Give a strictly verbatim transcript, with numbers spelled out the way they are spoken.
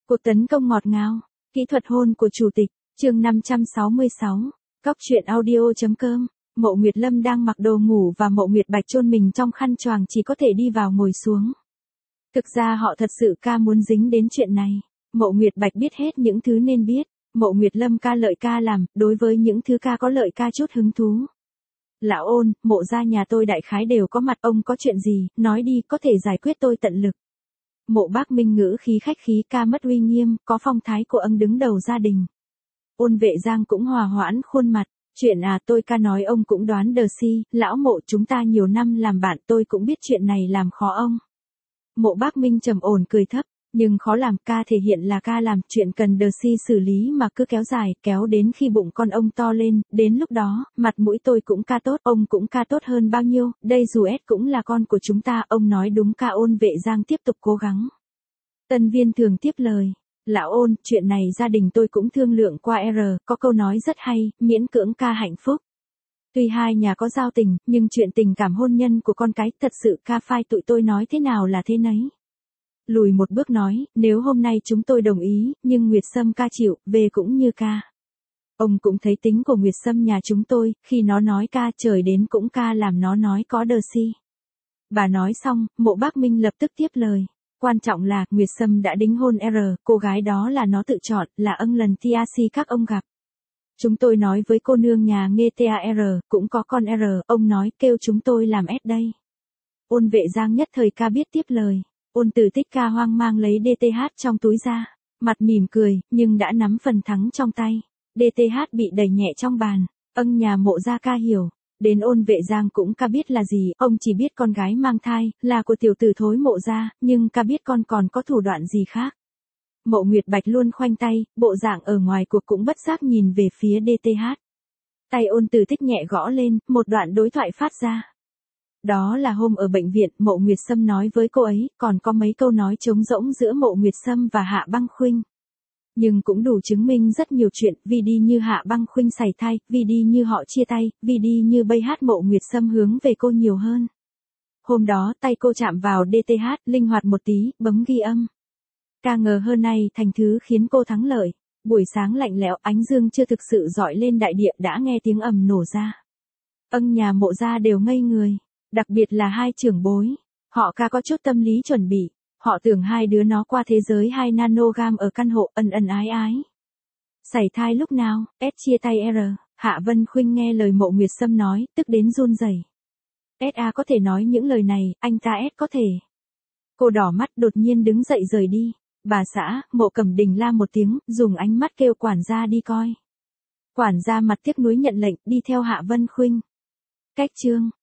Cuộc tấn công ngọt ngào, kỹ thuật hôn của chủ tịch, chương năm trăm sáu mươi sáu, Cóc truyện audio.com. Mộ Nguyệt Lâm đang mặc đồ ngủ và Mộ Nguyệt Bạch chôn mình trong khăn choàng chỉ có thể đi vào ngồi xuống. Thực ra họ thật sự ca muốn dính đến chuyện này. Mộ Nguyệt Bạch biết hết những thứ nên biết. Mộ Nguyệt Lâm ca lợi ca làm, đối với những thứ ca có lợi ca chút hứng thú. Lão Ôn, Mộ gia nhà tôi đại khái đều có mặt, ông có chuyện gì, nói đi, có thể giải quyết tôi tận lực. Mộ Bác Minh ngữ khí khách khí, ca mất uy nghiêm, có phong thái của ông đứng đầu gia đình. Ôn Vệ Giang cũng hòa hoãn khuôn mặt, chuyện à tôi ca nói ông cũng đoán đờ si, lão Mộ chúng ta nhiều năm làm bạn tôi cũng biết chuyện này làm khó ông. Mộ Bác Minh trầm ổn cười thấp, nhưng khó làm, ca thể hiện là ca làm, chuyện cần đờ si xử lý mà cứ kéo dài, kéo đến khi bụng con ông to lên, đến lúc đó, mặt mũi tôi cũng ca tốt, ông cũng ca tốt hơn bao nhiêu, đây dù S cũng là con của chúng ta, ông nói đúng ca. Ôn Vệ Giang tiếp tục cố gắng. Tân Viên Thường tiếp lời, lão Ôn, chuyện này gia đình tôi cũng thương lượng qua R, có câu nói rất hay, miễn cưỡng ca hạnh phúc. Tuy hai nhà có giao tình, nhưng chuyện tình cảm hôn nhân của con cái, thật sự ca phai tụi tôi nói thế nào là thế nấy. Lùi một bước nói, nếu hôm nay chúng tôi đồng ý, nhưng Nguyệt Sâm ca chịu, về cũng như ca. Ông cũng thấy tính của Nguyệt Sâm nhà chúng tôi, khi nó nói ca trời đến cũng ca làm nó nói có đờ si. Bà nói xong, Mộ Bác Minh lập tức tiếp lời. Quan trọng là, Nguyệt Sâm đã đính hôn R, cô gái đó là nó tự chọn, là ân lần tia si các ông gặp. Chúng tôi nói với cô nương nhà nghe ta R, cũng có con R, ông nói kêu chúng tôi làm S đây. Ôn Vệ Giang nhất thời ca biết tiếp lời. Ôn Tử Tích ca hoang mang lấy đê tê hát trong túi ra, mặt mỉm cười, nhưng đã nắm phần thắng trong tay. đê tê hát bị đẩy nhẹ trong bàn, ân nhà Mộ gia ca hiểu. Đến Ôn Vệ Giang cũng ca biết là gì, ông chỉ biết con gái mang thai, là của tiểu tử thối Mộ gia, nhưng ca biết con còn có thủ đoạn gì khác. Mộ Nguyệt Bạch luôn khoanh tay, bộ dạng ở ngoài cuộc cũng bất giác nhìn về phía đê tê hát. Tay Ôn Tử Tích nhẹ gõ lên, một đoạn đối thoại phát ra. Đó là hôm ở bệnh viện, Mộ Nguyệt Sâm nói với cô ấy, còn có mấy câu nói trống rỗng giữa Mộ Nguyệt Sâm và Hạ Băng Khuynh. Nhưng cũng đủ chứng minh rất nhiều chuyện, vì đi như Hạ Băng Khuynh sảy thai, vì đi như họ chia tay, vì đi như bây hát Mộ Nguyệt Sâm hướng về cô nhiều hơn. Hôm đó tay cô chạm vào đê tê hát, linh hoạt một tí, bấm ghi âm. Ca ngờ hơn này thành thứ khiến cô thắng lợi. Buổi sáng lạnh lẽo, ánh dương chưa thực sự dọi lên đại địa đã nghe tiếng ầm nổ ra. Ân nhà Mộ gia đều ngây người. Đặc biệt là hai trưởng bối, họ ca có chút tâm lý chuẩn bị, họ tưởng hai đứa nó qua thế giới hai nanogam ở căn hộ ân ân ái ái. Sảy thai lúc nào, S chia tay R, Hạ Vân Khuynh nghe lời Mộ Nguyệt Sâm nói, tức đến run rẩy. ét a có thể nói những lời này, anh ta S có thể. Cô đỏ mắt đột nhiên đứng dậy rời đi, bà xã, Mộ Cẩm Đình la một tiếng, dùng ánh mắt kêu quản gia đi coi. Quản gia mặt tiếc nuối nhận lệnh, đi theo Hạ Vân Khuynh. Cách chương